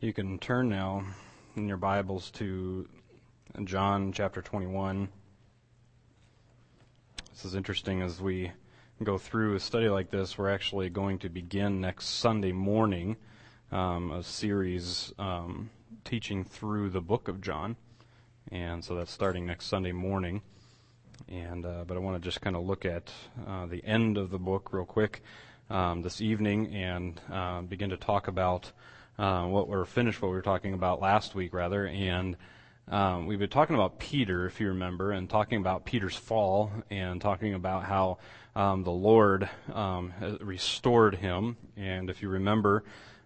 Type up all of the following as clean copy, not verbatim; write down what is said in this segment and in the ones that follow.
You can turn now in your Bibles to John chapter 21. This is interesting as we go through a study like this. We're actually going to begin next Sunday morning a series teaching through the book of John. And so that's starting next Sunday morning. And but I want to just kind of look at the end of the book real quick this evening and begin to talk about what we were talking about last week, rather. And we've been talking about Peter, if you remember, and talking about Peter's fall and talking about how the Lord restored him. And if you remember,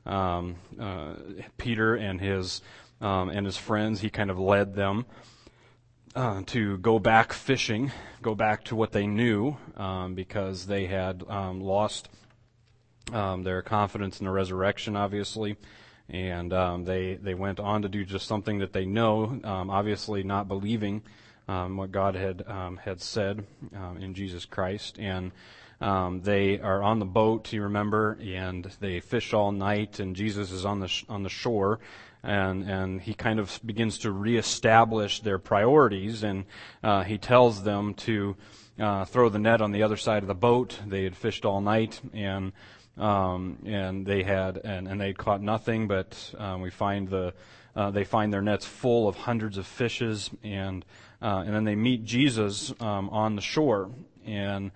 Peter and his friends, he kind of led them to go back fishing, go back to what they knew, because they had lost their confidence in the resurrection, obviously, and they went on to do just something that they know, obviously not believing what God had said in Jesus Christ. And they are on the boat, you remember, and they fish all night, and Jesus is on the shore. And he kind of begins to reestablish their priorities, and he tells them to throw the net on the other side of the boat. They had fished all night, and they had caught nothing, but they find their nets full of hundreds of fishes, and then they meet Jesus on the shore, and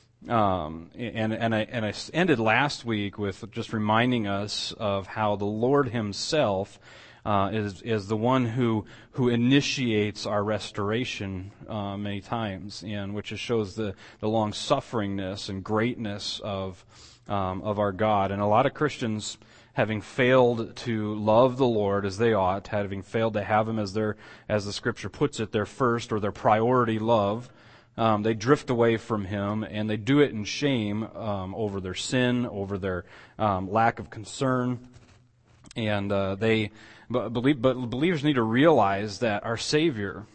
I ended last week with just reminding us of how the Lord Himself is the one who initiates our restoration many times, and which just shows the long sufferingness and greatness of our God. And a lot of Christians, having failed to love the Lord as they ought, having failed to have Him as the Scripture puts it, their first or their priority love, they drift away from Him, and they do it in shame over their sin, over their lack of concern. And but believers need to realize that our Savior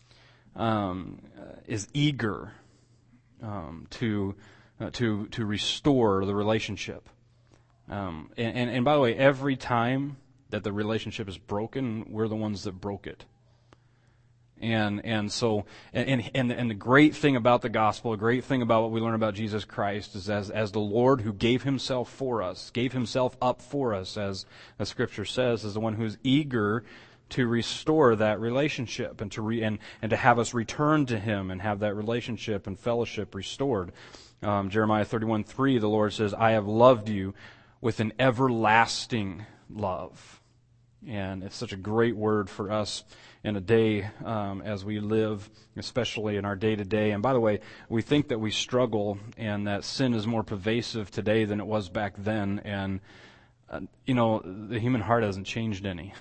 is eager to restore the relationship. And by the way, every time that the relationship is broken, we're the ones that broke it. And so the great thing about the gospel, a great thing about what we learn about Jesus Christ is as the Lord who gave Himself for us, gave Himself up for us, as the Scripture says, is the one who's eager to restore that relationship and to have us return to Him and have that relationship and fellowship restored. Jeremiah 31:3, the Lord says, "I have loved you with an everlasting love." And it's such a great word for us in a day as we live, especially in our day-to-day. And by the way, we think that we struggle and that sin is more pervasive today than it was back then. And, the human heart hasn't changed any.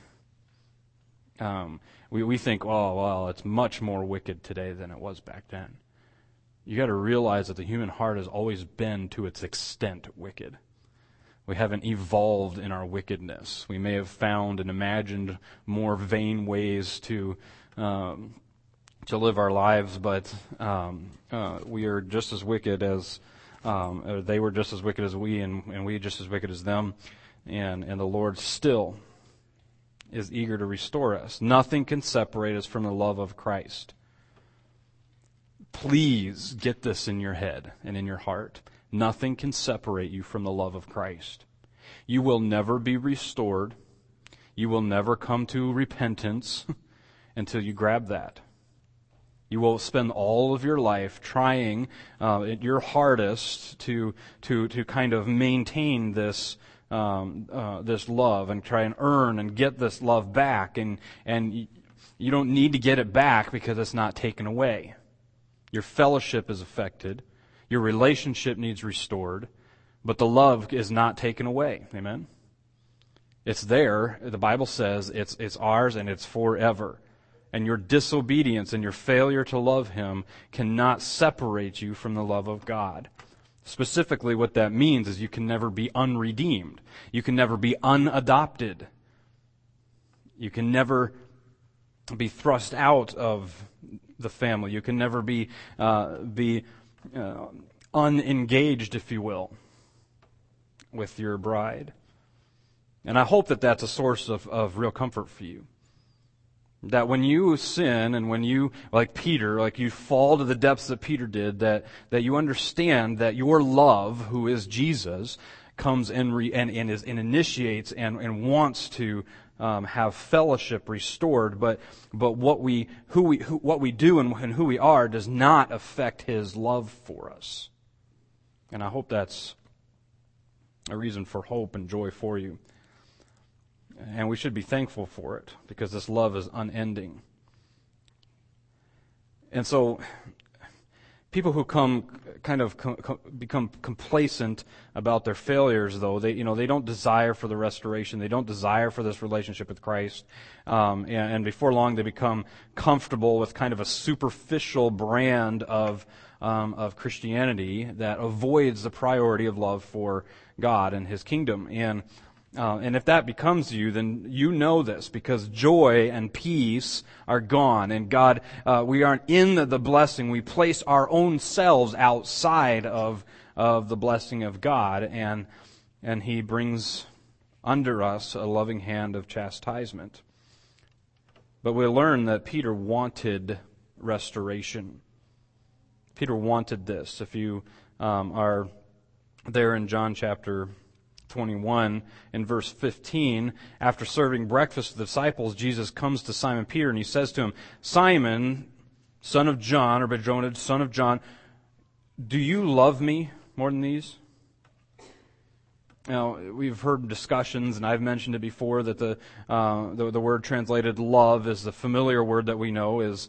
We think, oh, well, it's much more wicked today than it was back then. You got to realize that the human heart has always been, to its extent, wicked. We haven't evolved in our wickedness. We may have found and imagined more vain ways to live our lives, but we are just as wicked as they were, just as wicked as we, and we just as wicked as them. And the Lord still is eager to restore us. Nothing can separate us from the love of Christ. Please get this in your head and in your heart. Nothing can separate you from the love of Christ. You will never be restored. You will never come to repentance until you grab that. You will spend all of your life trying your hardest to kind of maintain this love and try and earn and get this love back. And you don't need to get it back because it's not taken away. Your fellowship is affected. Your relationship needs restored, but the love is not taken away. Amen? It's there. The Bible says it's ours and it's forever. And your disobedience and your failure to love Him cannot separate you from the love of God. Specifically, what that means is you can never be unredeemed. You can never be unadopted. You can never be thrust out of the family. You can never be unengaged, if you will, with your bride. And I hope that that's a source of real comfort for you. That when you sin and when you, like Peter, like you fall to the depths that Peter did, that you understand that your love, who is Jesus, comes and initiates and wants to have fellowship restored. But what we do and who we are does not affect His love for us. And I hope that's a reason for hope and joy for you. And we should be thankful for it, because this love is unending. And so, people who become complacent about their failures, though, they don't desire for the restoration. They don't desire for this relationship with Christ. And before long, they become comfortable with kind of a superficial brand of Christianity that avoids the priority of love for God and His kingdom. And if that becomes you, then you know this, because joy and peace are gone. And God, we aren't in the blessing. We place our own selves outside of the blessing of God, and He brings under us a loving hand of chastisement. But we learn that Peter wanted restoration. Peter wanted this. If you are there in John chapter 21, in verse 15, after serving breakfast with the disciples, Jesus comes to Simon Peter and He says to him, "Simon, son of John," or Barjona, son of John, "do you love me more than these?" Now, we've heard discussions, and I've mentioned it before, that the word translated love is the familiar word that we know is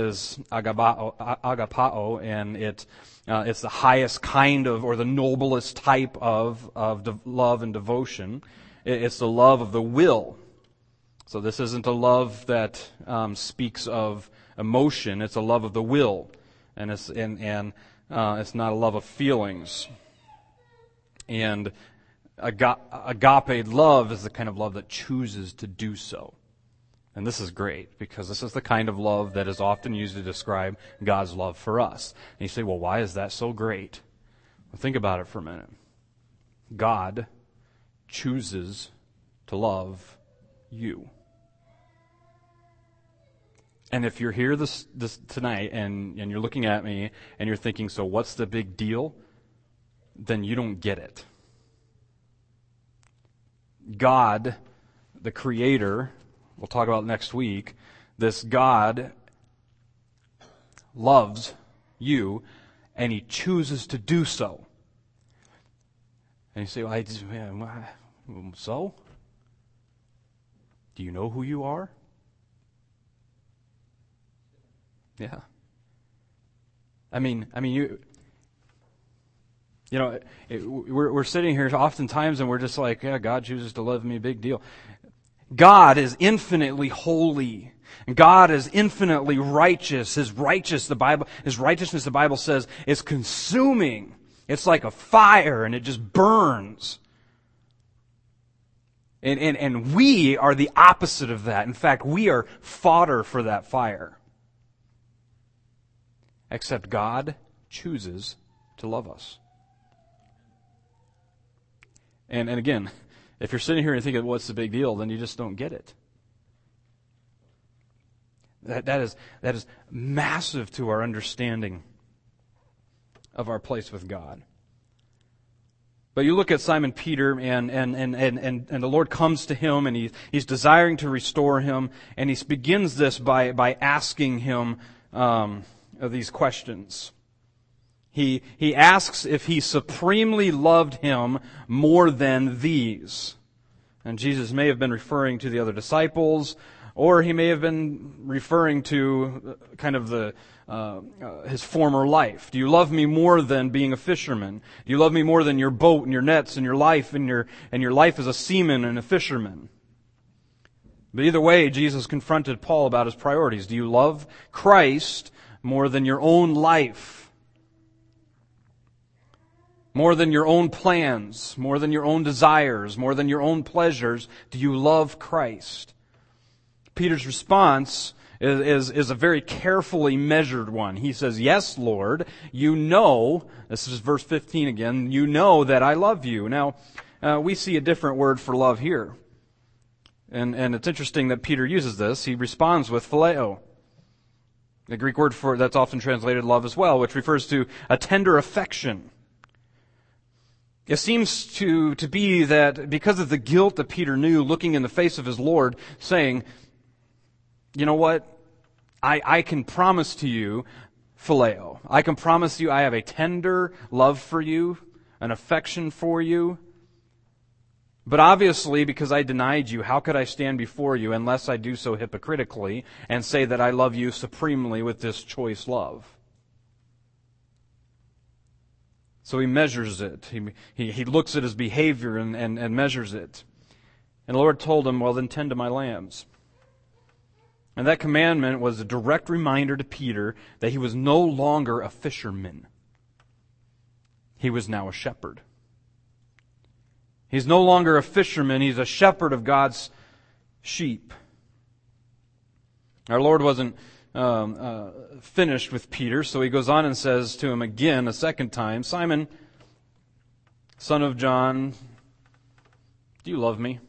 agapao, and it's the highest kind of, or the noblest type of love and devotion. It's the love of the will. So this isn't a love that speaks of emotion. It's a love of the will, and it's not a love of feelings. And agape love is the kind of love that chooses to do so. And this is great, because this is the kind of love that is often used to describe God's love for us. And you say, well, why is that so great? Well, think about it for a minute. God chooses to love you. And if you're here this tonight and you're looking at me and you're thinking, so what's the big deal? Then you don't get it. God, the Creator, we'll talk about next week, this God loves you, and He chooses to do so. And you say, well, so? Do you know who you are? Yeah. I mean, we're sitting here oftentimes and we're just like, yeah, God chooses to love me, big deal. God is infinitely holy. God is infinitely righteous. His righteousness, the Bible says, is consuming. It's like a fire, and it just burns. And we are the opposite of that. In fact, we are fodder for that fire. Except God chooses to love us. And again, if you're sitting here and thinking, what's the big deal, then you just don't get it. That is massive to our understanding of our place with God. But you look at Simon Peter, and the Lord comes to him, and he's desiring to restore him, and he begins this by asking him these questions. He asks if he supremely loved him more than these. And Jesus may have been referring to the other disciples, or He may have been referring to kind of his former life. Do you love me more than being a fisherman? Do you love me more than your boat and your nets and your life and your life as a seaman and a fisherman? But either way, Jesus confronted Paul about his priorities. Do you love Christ more than your own life? More than your own plans, more than your own desires, more than your own pleasures, do you love Christ? Peter's response is a very carefully measured one. He says, yes, Lord, you know, this is verse 15 again, you know that I love you. Now, we see a different word for love here. And it's interesting that Peter uses this. He responds with phileo. The Greek word for that's often translated love as well, which refers to a tender affection. It seems to be that because of the guilt that Peter knew, looking in the face of his Lord, saying, you know what? I can promise to you, phileo. I can promise you I have a tender love for you, an affection for you. But obviously, because I denied you, how could I stand before you unless I do so hypocritically and say that I love you supremely with this choice love? So he measures it. He looks at his behavior and measures it. And the Lord told him, well, then tend to my lambs. And that commandment was a direct reminder to Peter that he was no longer a fisherman. He was now a shepherd. He's no longer a fisherman. He's a shepherd of God's sheep. Our Lord wasn't finished with Peter, so he goes on and says to him again, a second time, Simon, son of John, do you love me?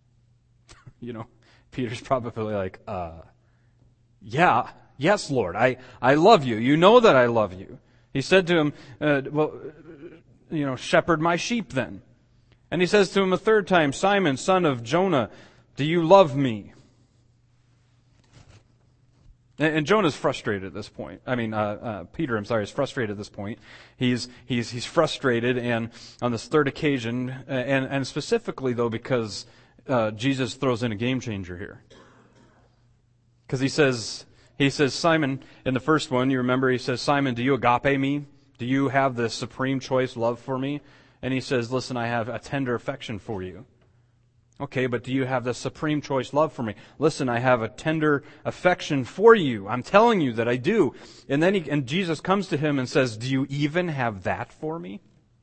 Peter's probably like, yeah, yes, Lord, I love you. You know that I love you. He said to him, shepherd my sheep then. And he says to him a third time, Simon, son of Jonah, do you love me? And Jonah's frustrated at this point. Peter, is frustrated at this point. He's frustrated, and on this third occasion, and specifically though because Jesus throws in a game changer here. Because he says, Simon, in the first one, you remember, he says, Simon, do you agape me? Do you have the supreme choice love for me? And he says, listen, I have a tender affection for you. Okay, but do you have the supreme choice love for me? Listen, I have a tender affection for you. I'm telling you that I do. And then Jesus comes to him and says, do you even have that for me?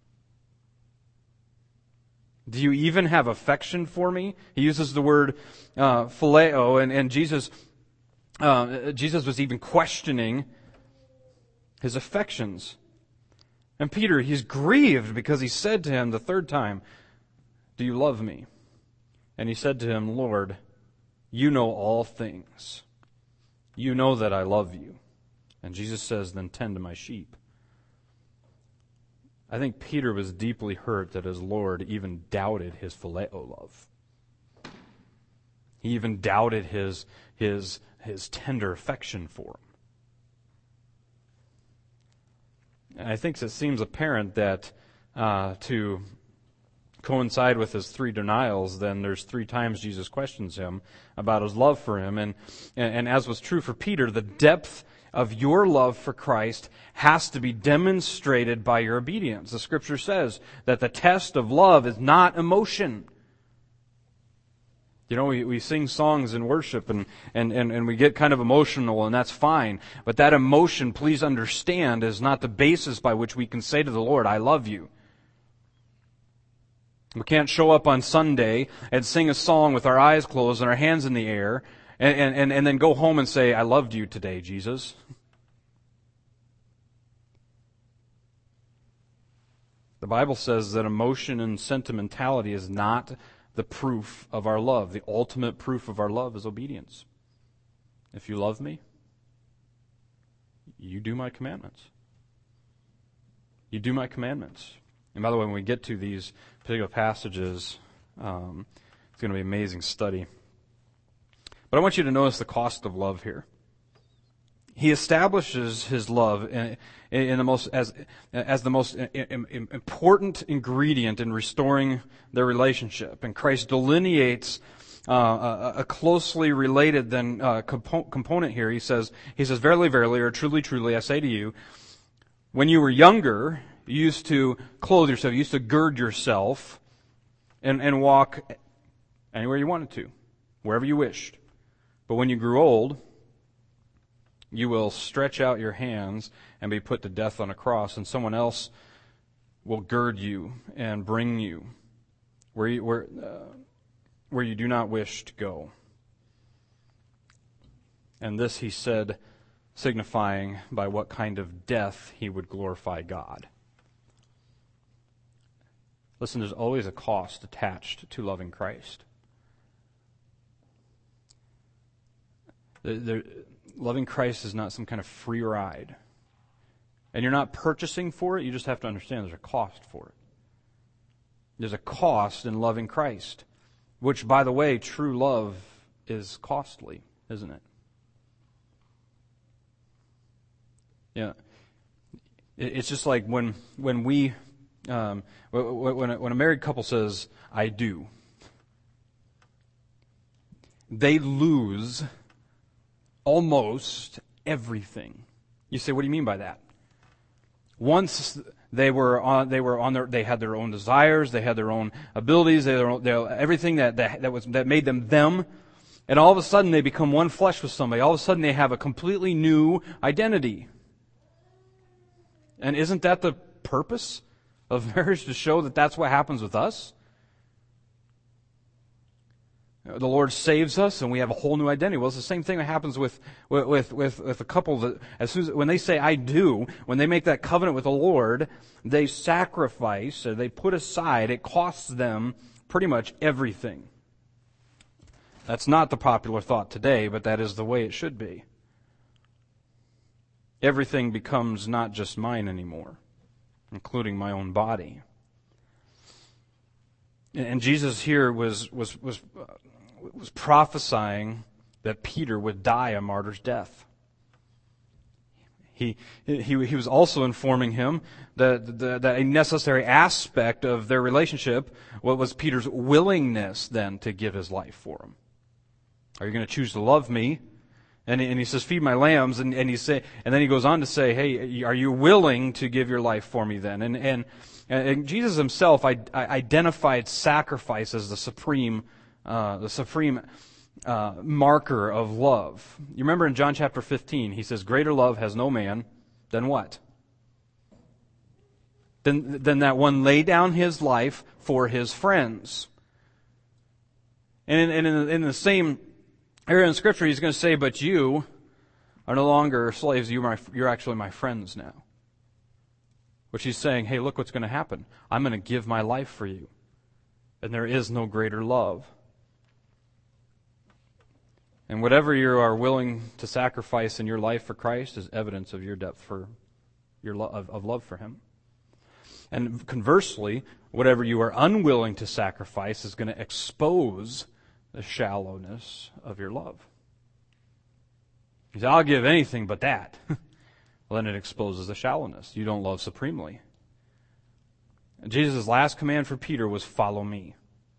Do you even have affection for me? He uses the word phileo, and Jesus was even questioning his affections. And Peter, he's grieved because he said to him the third time, do you love me? And he said to him, Lord, you know all things. You know that I love you. And Jesus says, then tend to my sheep. I think Peter was deeply hurt that his Lord even doubted his phileo love. He even doubted his tender affection for him. And I think it seems apparent that to coincide with his three denials, then there's three times Jesus questions him about his love for him. And as was true for Peter, the depth of your love for Christ has to be demonstrated by your obedience. The Scripture says that the test of love is not emotion. We sing songs in worship and we get kind of emotional, and that's fine. But that emotion, please understand, is not the basis by which we can say to the Lord, I love you. We can't show up on Sunday and sing a song with our eyes closed and our hands in the air and then go home and say, I loved you today, Jesus. The Bible says that emotion and sentimentality is not the proof of our love. The ultimate proof of our love is obedience. If you love me, you do my commandments. You do my commandments. And by the way, when we get to these particular passages, it's going to be an amazing study. But I want you to notice the cost of love here. He establishes his love in the most as the most important ingredient in restoring their relationship, and Christ delineates a closely related component here. He says, "Verily, verily, or truly, truly, I say to you, when you were younger, you used to clothe yourself, you used to gird yourself, and walk anywhere you wanted to, wherever you wished. But when you grew old, you will stretch out your hands and be put to death on a cross, and someone else will gird you and bring you where you do not wish to go." And this he said, signifying by what kind of death he would glorify God. Listen, there's always a cost attached to loving Christ. Loving Christ is not some kind of free ride. And you're not purchasing for it, you just have to understand there's a cost for it. There's a cost in loving Christ, which, by the way, true love is costly, isn't it? Yeah. It's just like when we, when a married couple says, "I do," they lose almost everything. You say, what do you mean by that? Once they had their own desires, they had their own abilities, everything that made them them, and all of a sudden they become one flesh with somebody. All of a sudden they have a completely new identity. And isn't that the purpose of marriage, to show that that's what happens with us? The Lord saves us, and we have a whole new identity. Well, it's the same thing that happens with a couple that, when they say "I do," when they make that covenant with the Lord, they sacrifice, or they put aside. It costs them pretty much everything. That's not the popular thought today, but that is the way it should be. Everything becomes not just mine anymore, including my own body. And Jesus here was prophesying that Peter would die a martyr's death. He was also informing him that a necessary aspect of their relationship was Peter's willingness then to give his life for him. Are you going to choose to love me? And he says, "Feed my lambs," and then he goes on to say, "Hey, are you willing to give your life for me then?" And Jesus himself identified sacrifice as the supreme marker of love. You remember in John chapter 15, he says, "Greater love has no man than what? Than that one lay down his life for his friends." And in the same area in Scripture, he's going to say, "But you are no longer slaves, you're actually my friends now." Which he's saying, hey, look what's going to happen. I'm going to give my life for you. And there is no greater love. And whatever you are willing to sacrifice in your life for Christ is evidence of your depth for your of love for Him. And conversely, whatever you are unwilling to sacrifice is going to expose the shallowness of your love. He says, "I'll give anything but that." Well, then it exposes the shallowness. You don't love supremely. And Jesus' last command for Peter was, "Follow me."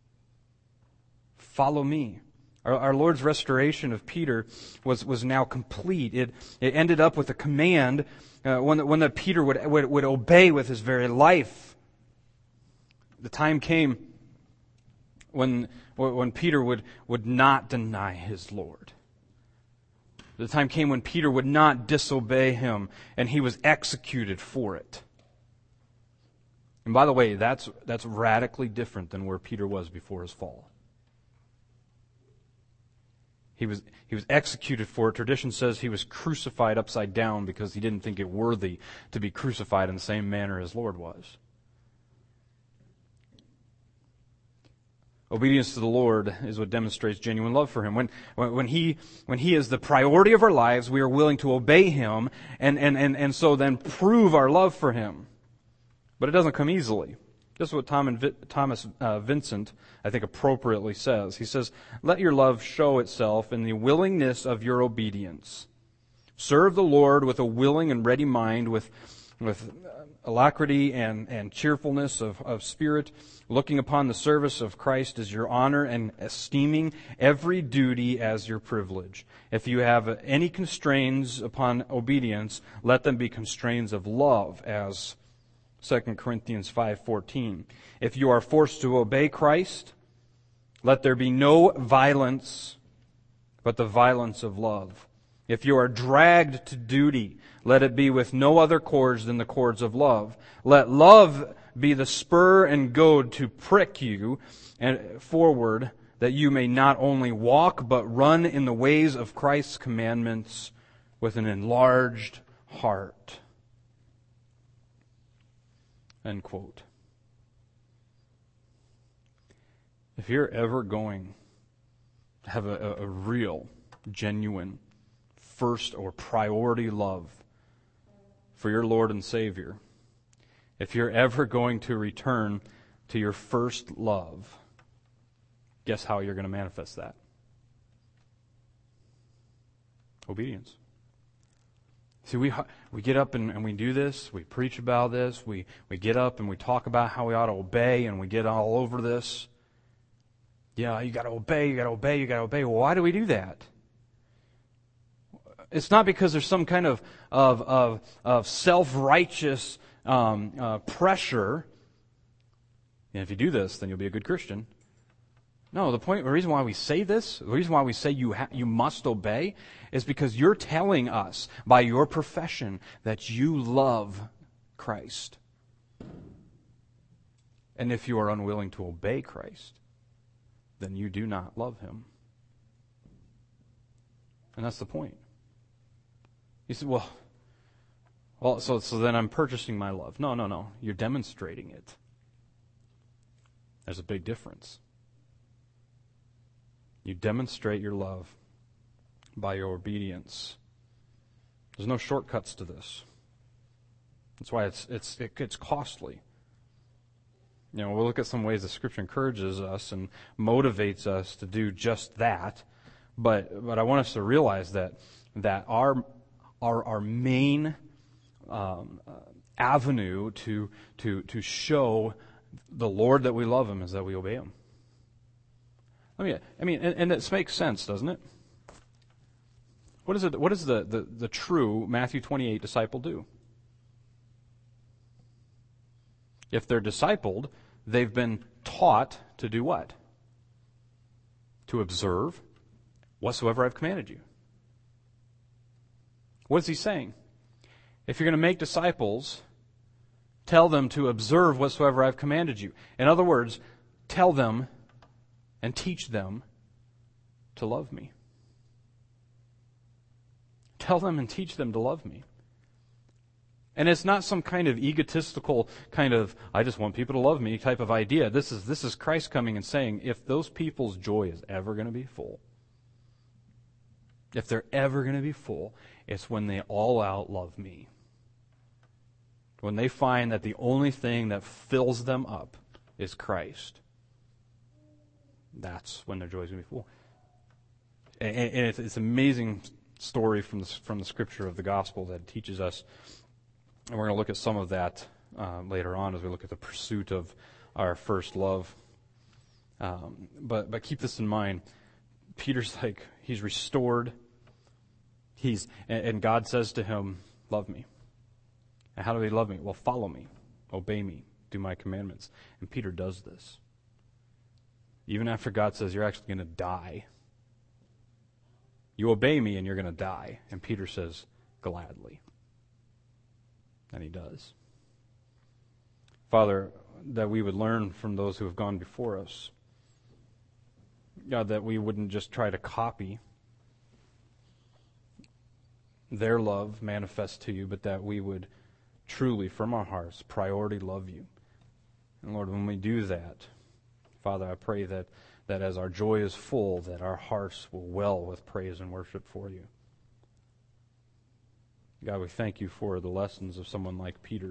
Follow me. Our Lord's restoration of Peter was now complete. It ended up with a command, one that Peter would obey with his very life. The time came when Peter would not deny his Lord. The time came when Peter would not disobey him, and he was executed for it. And by the way, that's radically different than where Peter was before his fall. He was executed for it. Tradition says he was crucified upside down because he didn't think it worthy to be crucified in the same manner as Lord was. Obedience to the Lord is what demonstrates genuine love for Him. When He is the priority of our lives, we are willing to obey Him and so then prove our love for Him. But it doesn't come easily. This is what Thomas Vincent, I think, appropriately says. He says, "Let your love show itself in the willingness of your obedience. Serve the Lord with a willing and ready mind, with alacrity and cheerfulness of spirit, looking upon the service of Christ as your honor and esteeming every duty as your privilege. If you have any constraints upon obedience, let them be constraints of love," as 2 Corinthians 5:14. "If you are forced to obey Christ, let there be no violence, but the violence of love. If you are dragged to duty, let it be with no other cords than the cords of love. Let love be the spur and goad to prick you and forward, that you may not only walk, but run in the ways of Christ's commandments with an enlarged heart." End quote. If you're ever going to have a real, genuine, first or priority love for your Lord and Savior, if you're ever going to return to your first love, guess how you're going to manifest that? Obedience. See, we get up and we do this, we preach about this, we get up and we talk about how we ought to obey, and we get all over this. Yeah, you got to obey, you got to obey, you got to obey. Well, why do we do that? It's not because there's some kind of self-righteous pressure. And if you do this, then you'll be a good Christian. No, the reason why we say this, the reason why we say you must obey, is because you're telling us by your profession that you love Christ. And if you are unwilling to obey Christ, then you do not love Him. And that's the point. You say, well, so then I'm purchasing my love. No. You're demonstrating it. There's a big difference. You demonstrate your love by your obedience. There's no shortcuts to this. That's why it gets costly. We'll look at some ways the Scripture encourages us and motivates us to do just that. But I want us to realize that our main avenue to show the Lord that we love Him is that we obey Him. And this makes sense, doesn't it? What does the true Matthew 28 disciple do? If they're discipled, they've been taught to do what? To observe whatsoever I've commanded you. What is He saying? If you're going to make disciples, tell them to observe whatsoever I've commanded you. In other words, tell them and teach them to love me. Tell them and teach them to love me. And it's not some kind of egotistical kind of, I just want people to love me type of idea. This is Christ coming and saying, if those people's joy is ever going to be full, if they're ever going to be full, it's when they all out love me. When they find that the only thing that fills them up is Christ. That's when their joy is going to be full. And it's an amazing story from the Scripture of the Gospel that teaches us. And we're going to look at some of that later on as we look at the pursuit of our first love. But keep this in mind. Peter's he's restored. And God says to him, love me. And how do he love me? Well, follow me, obey me, do my commandments. And Peter does this. Even after God says, you're actually going to die. You obey me and you're going to die. And Peter says, gladly. And he does. Father, that we would learn from those who have gone before us. God, that we wouldn't just try to copy their love manifest to you, but that we would truly, from our hearts, priority love you. And Lord, when we do that, Father, I pray that as our joy is full, that our hearts will well with praise and worship for you. God, we thank you for the lessons of someone like Peter.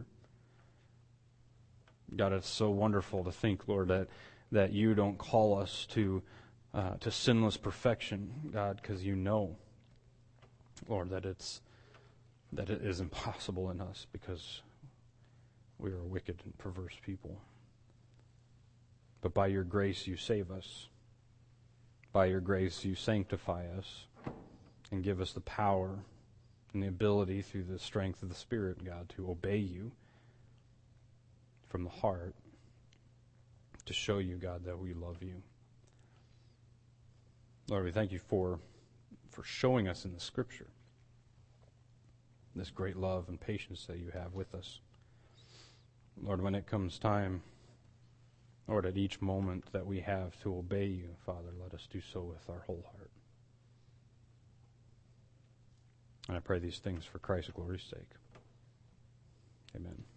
God, it's so wonderful to think, Lord, that you don't call us to sinless perfection, God, because you know, Lord, that it is impossible in us because we are wicked and perverse people. But by your grace you save us. By your grace you sanctify us and give us the power and the ability through the strength of the Spirit, God, to obey you from the heart, to show you, God, that we love you. Lord, we thank you for showing us in the Scripture this great love and patience that you have with us. Lord, when it comes time, Lord, at each moment that we have to obey you, Father, let us do so with our whole heart. And I pray these things for Christ's glory's sake. Amen.